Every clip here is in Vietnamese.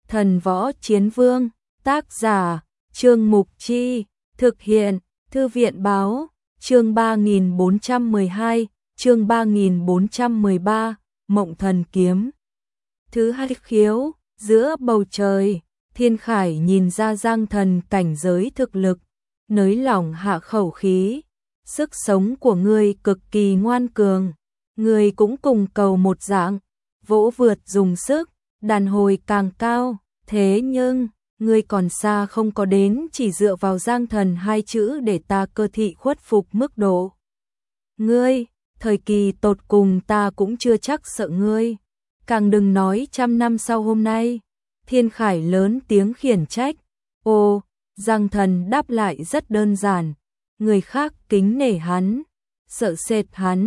Thần Võ Chiến Vương, tác giả, Trương Mục Chi, thực hiện, Thư viện báo, chương 3412, chương 3413, Mộng Thần Kiếm. Thứ hai khiếu, giữa bầu trời, Thiên Khải nhìn ra Giang Thần cảnh giới thực lực, nới lỏng hạ khẩu khí. Sức sống của ngươi cực kỳ ngoan cường, ngươi cũng cùng cầu một dạng, vỗ vượt dùng sức, đàn hồi càng cao, thế nhưng, ngươi còn xa không có đến chỉ dựa vào Giang Thần hai chữ để ta cơ thị khuất phục mức độ. Ngươi, thời kỳ tột cùng ta cũng chưa chắc sợ ngươi, càng đừng nói 100 năm sau hôm nay. Thiên Khải lớn tiếng khiển trách. Ô, Giang Thần đáp lại rất đơn giản, người khác kính nể hắn, sợ sệt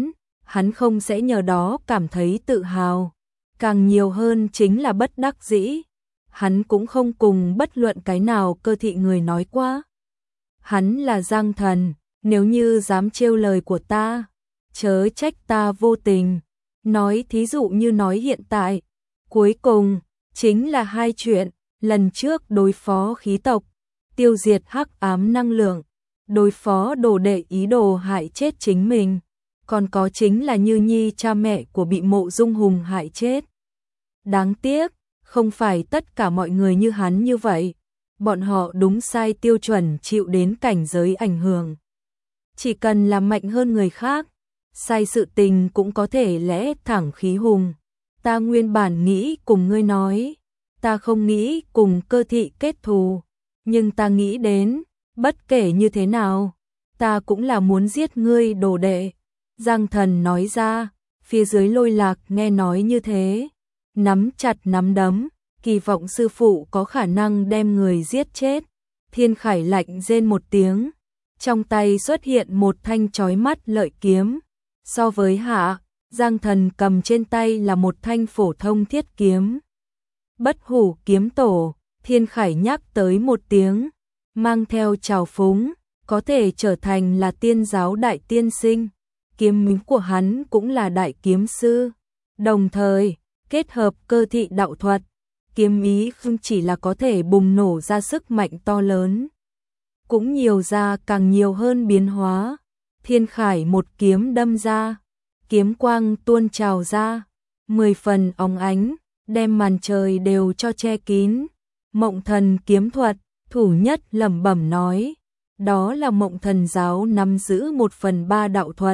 hắn không sẽ nhờ đó cảm thấy tự hào, càng nhiều hơn chính là bất đắc dĩ. Hắn cũng không cùng bất luận cái nào cơ thị người nói quá. Hắn là Giang Thần, nếu như dám trêu lời của ta, chớ trách ta vô tình. Nói thí dụ như nói hiện tại, cuối cùng, chính là hai chuyện, lần trước đối phó khí tộc, tiêu diệt hắc ám năng lượng, đối phó đồ đệ ý đồ hại chết chính mình, còn có chính là Như Nhi cha mẹ của bị Mộ Dung Hùng hại chết. Đáng tiếc, không phải tất cả mọi người như hắn như vậy, bọn họ đúng sai tiêu chuẩn chịu đến cảnh giới ảnh hưởng. Chỉ cần làm mạnh hơn người khác, sai sự tình cũng có thể lẽ thẳng khí hùng. Ta nguyên bản nghĩ cùng ngươi nói, ta không nghĩ cùng cơ thị kết thù, nhưng ta nghĩ đến, bất kể như thế nào, ta cũng là muốn giết ngươi đồ đệ. Giang Thần nói ra, phía dưới Lôi Lạc nghe nói như thế, nắm chặt nắm đấm, kỳ vọng sư phụ có khả năng đem người giết chết. Thiên Khải lạnh rên một tiếng, trong tay xuất hiện một thanh chói mắt lợi kiếm. So với hạ, Giang Thần cầm trên tay là một thanh phổ thông thiết kiếm. Bất hủ kiếm tổ, Thiên Khải nhắc tới một tiếng, mang theo trào phúng, có thể trở thành là tiên giáo đại tiên sinh. Kiếm名của hắn cũng là đại kiếm sư, đồng thời kết hợp cơ thị đạo thuật, kiếm ý không chỉ là có thể bùng nổ ra sức mạnh to lớn, cũng nhiều ra càng nhiều hơn biến hóa. Thiên Khải một kiếm đâm ra, kiếm quang tuôn trào ra, 10 phần óng ánh, đem màn trời đều cho che kín. Mộng Thần kiếm thuật, thủ nhất lẩm bẩm nói, đó là Mộng Thần giáo nắm giữ 1/3 đạo thuật.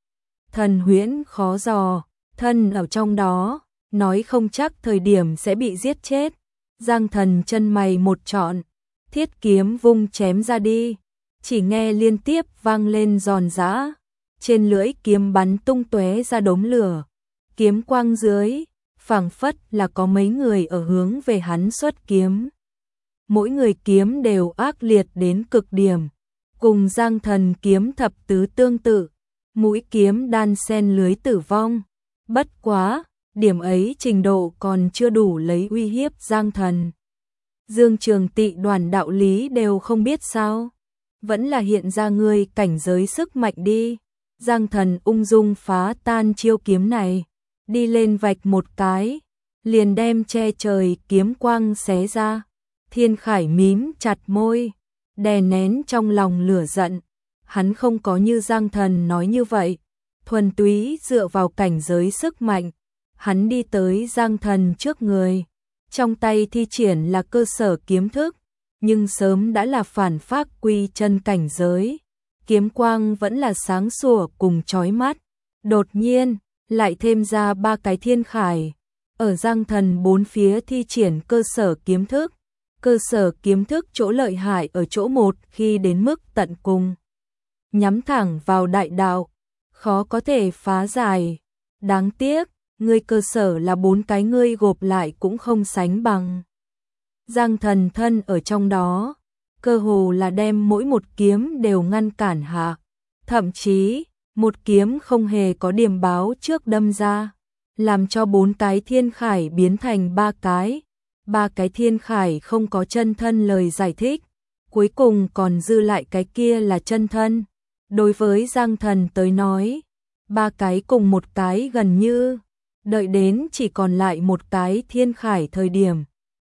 Thần huyễn khó dò, thân ở trong đó, nói không chắc thời điểm sẽ bị giết chết. Giang Thần chân mày một trọn, thiết kiếm vung chém ra đi, chỉ nghe liên tiếp vang lên giòn giã, trên lưỡi kiếm bắn tung tóe ra đốm lửa, kiếm quang dưới, phảng phất là có mấy người ở hướng về hắn xuất kiếm. Mỗi người kiếm đều ác liệt đến cực điểm, cùng Giang Thần kiếm thập tứ tương tự, mũi kiếm đan xen lưới tử vong. Bất quá, điểm ấy trình độ còn chưa đủ lấy uy hiếp Giang Thần. Dương Trường Tị đoàn đạo lý đều không biết sao, vẫn là hiện ra ngươi cảnh giới sức mạnh đi. Giang Thần ung dung phá tan chiêu kiếm này, đi lên vạch một cái, liền đem che trời kiếm quang xé ra. Thiên Khải mím chặt môi, đè nén trong lòng lửa giận. Hắn không có như Giang Thần nói như vậy, thuần túy dựa vào cảnh giới sức mạnh. Hắn đi tới Giang Thần trước người, trong tay thi triển là cơ sở kiếm thức, nhưng sớm đã là phản phác quy chân cảnh giới. Kiếm quang vẫn là sáng sủa cùng chói mắt. Đột nhiên, lại thêm ra 3 cái Thiên Khải, ở Giang Thần bốn phía thi triển cơ sở kiếm thức. Cơ sở kiếm thức chỗ lợi hại ở chỗ một khi đến mức tận cùng, nhắm thẳng vào đại đạo, khó có thể phá giải. Đáng tiếc, ngươi cơ sở là 4 cái ngươi gộp lại cũng không sánh bằng. Giang Thần thân ở trong đó, cơ hồ là đem mỗi một kiếm đều ngăn cản hạ, thậm chí một kiếm không hề có điểm báo trước đâm ra, làm cho 4 cái Thiên Khải biến thành 3 cái. 3 cái Thiên Khải không có chân thân lời giải thích, cuối cùng còn dư lại cái kia là chân thân. Đối với Giang Thần tới nói, 3 cái cùng một cái gần như, đợi đến chỉ còn lại một cái Thiên Khải thời điểm,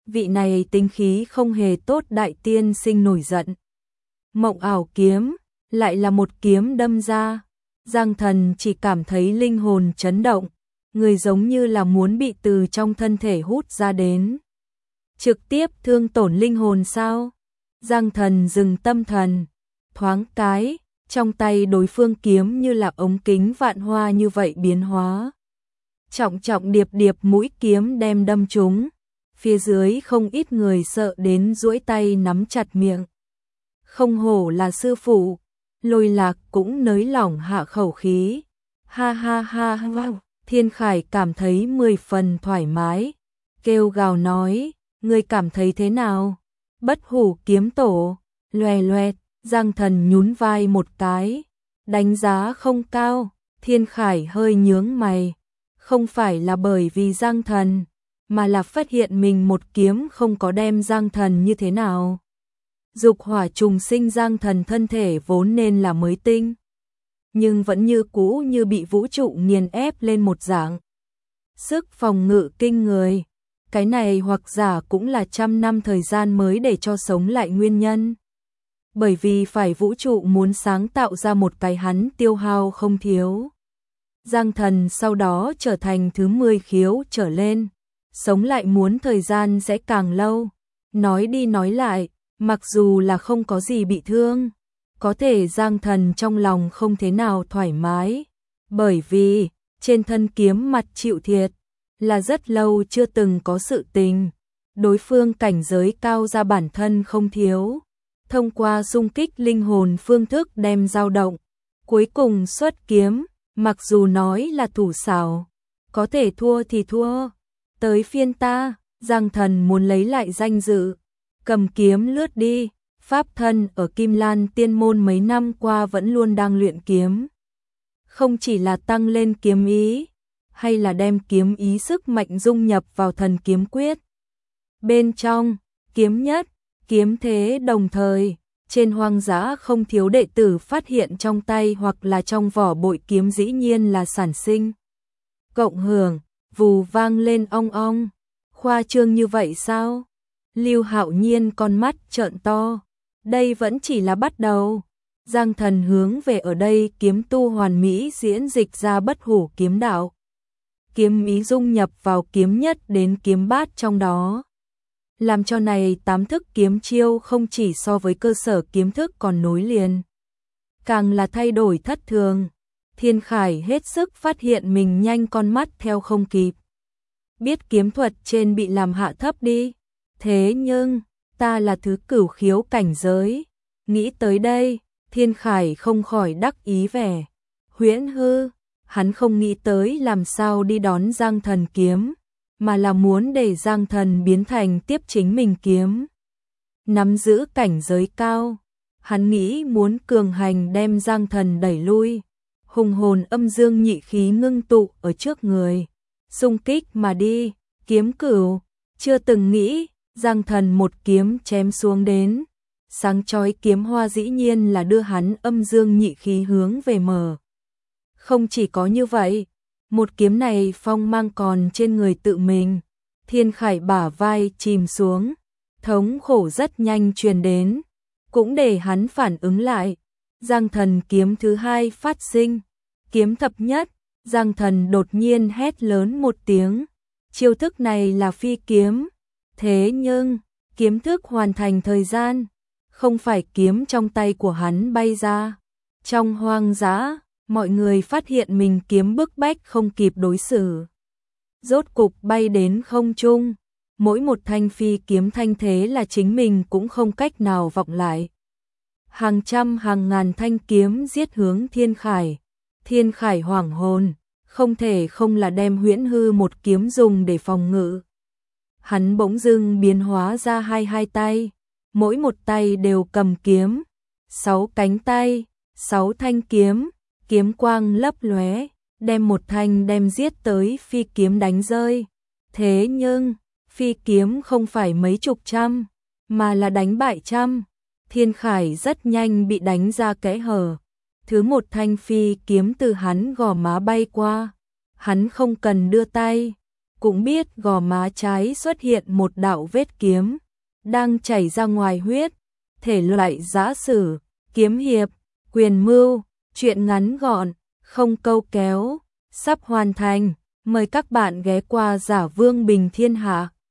vị này tính khí không hề tốt đại tiên sinh nổi giận. Mộng ảo kiếm, lại là một kiếm đâm ra. Giang Thần chỉ cảm thấy linh hồn chấn động, người giống như là muốn bị từ trong thân thể hút ra đến. Trực tiếp thương tổn linh hồn sao? Giang Thần dừng tâm thần, thoáng cái, trong tay đối phương kiếm như là ống kính vạn hoa như vậy biến hóa. Trọng trọng điệp điệp mũi kiếm đem đâm trúng, phía dưới không ít người sợ đến duỗi tay nắm chặt miệng. Không hổ là sư phụ, Lôi Lạc cũng nới lỏng hạ khẩu khí. Ha ha ha wow. Thiên Khải cảm thấy 10 phần thoải mái, kêu gào nói, ngươi cảm thấy thế nào? Bất hủ kiếm tổ, loè loẹt, Giang Thần nhún vai một cái, đánh giá không cao. Thiên Khải hơi nhướng mày, không phải là bởi vì Giang Thần, mà là phát hiện mình một kiếm không có đem Giang Thần như thế nào. Dục hỏa trùng sinh Giang Thần thân thể vốn nên là mới tinh, nhưng vẫn như cũ như bị vũ trụ nghiền ép lên một dạng. Sức phòng ngự kinh người, cái này hoặc giả cũng là 100 năm thời gian mới để cho sống lại nguyên nhân. Bởi vì phải vũ trụ muốn sáng tạo ra một cái hắn tiêu hao không thiếu. Giang Thần sau đó trở thành thứ 10 khiếu trở lên, sống lại muốn thời gian sẽ càng lâu. Nói đi nói lại, mặc dù là không có gì bị thương, có thể Giang Thần trong lòng không thế nào thoải mái, bởi vì trên thân kiếm mặt chịu thiệt, là rất lâu chưa từng có sự tình. Đối phương cảnh giới cao ra bản thân không thiếu, thông qua xung kích linh hồn phương thức đem dao động, cuối cùng xuất kiếm, mặc dù nói là thủ xảo, có thể thua thì thua. Tới phiên ta, Giang Thần muốn lấy lại danh dự, cầm kiếm lướt đi. Pháp thân ở Kim Lan Tiên Môn mấy năm qua vẫn luôn đang luyện kiếm. Không chỉ là tăng lên kiếm ý, hay là đem kiếm ý sức mạnh dung nhập vào thần kiếm quyết. Bên trong, kiếm nhất, kiếm thế đồng thời, trên hoang dã không thiếu đệ tử phát hiện trong tay hoặc là trong vỏ bội kiếm dĩ nhiên là sản sinh. Cộng hưởng, vù vang lên ong ong, khoa trương như vậy sao? Lưu Hạo Nhiên con mắt trợn to. Đây vẫn chỉ là bắt đầu. Giang Thần hướng về ở đây kiếm tu hoàn mỹ diễn dịch ra bất hủ kiếm đạo. Kiếm ý dung nhập vào kiếm nhất đến kiếm bát trong đó. Làm cho này 8 thức kiếm chiêu không chỉ so với cơ sở kiếm thức còn nối liền, càng là thay đổi thất thường. Thiên Khải hết sức phát hiện mình nhanh con mắt theo không kịp. Biết kiếm thuật trên bị làm hạ thấp đi. Thế nhưng, ta là thứ cửu khiếu cảnh giới. Nghĩ tới đây, Thiên Khải không khỏi đắc ý vẻ. Huyễn hư, hắn không nghĩ tới làm sao đi đón Giang Thần kiếm, mà là muốn để Giang Thần biến thành tiếp chính mình kiếm. Nắm giữ cảnh giới cao, hắn nghĩ muốn cường hành đem Giang Thần đẩy lui. Hùng hồn âm dương nhị khí ngưng tụ ở trước người, xung kích mà đi, kiếm cửu, chưa từng nghĩ. Giang Thần một kiếm chém xuống đến, sáng chói kiếm hoa dĩ nhiên là đưa hắn âm dương nhị khí hướng về mở. Không chỉ có như vậy, một kiếm này phong mang còn trên người tự mình. Thiên Khải bả vai chìm xuống, thống khổ rất nhanh truyền đến, cũng để hắn phản ứng lại. Giang Thần kiếm thứ 2 phát sinh, kiếm thập nhất. Giang Thần đột nhiên hét lớn một tiếng, chiêu thức này là phi kiếm. Thế nhưng, kiếm thức hoàn thành thời gian, không phải kiếm trong tay của hắn bay ra. Trong hoang dã, mọi người phát hiện mình kiếm bức bách không kịp đối xử. Rốt cục bay đến không trung, mỗi một thanh phi kiếm thanh thế là chính mình cũng không cách nào vọng lại. Hàng trăm hàng ngàn thanh kiếm giết hướng Thiên Khải. Thiên Khải hoảng hồn, không thể không là đem huyễn hư một kiếm dùng để phòng ngự. Hắn bỗng dưng biến hóa ra hai tay, mỗi một tay đều cầm kiếm, 6 cánh tay, 6 thanh kiếm, kiếm quang lấp lóe, đem một thanh đem giết tới phi kiếm đánh rơi. Thế nhưng, phi kiếm không phải mấy chục trăm, mà là đánh bại trăm. Thiên Khải rất nhanh bị đánh ra kẽ hở. Thứ một thanh phi kiếm từ hắn gò má bay qua, hắn không cần đưa tay, cũng biết gò má trái xuất hiện một đạo vết kiếm, đang chảy ra ngoài huyết. Thể loại giã sử, kiếm hiệp, quyền mưu, truyện ngắn gọn, không câu kéo, sắp hoàn thành. Mời các bạn ghé qua Giả Vương Bình Thiên Hạ.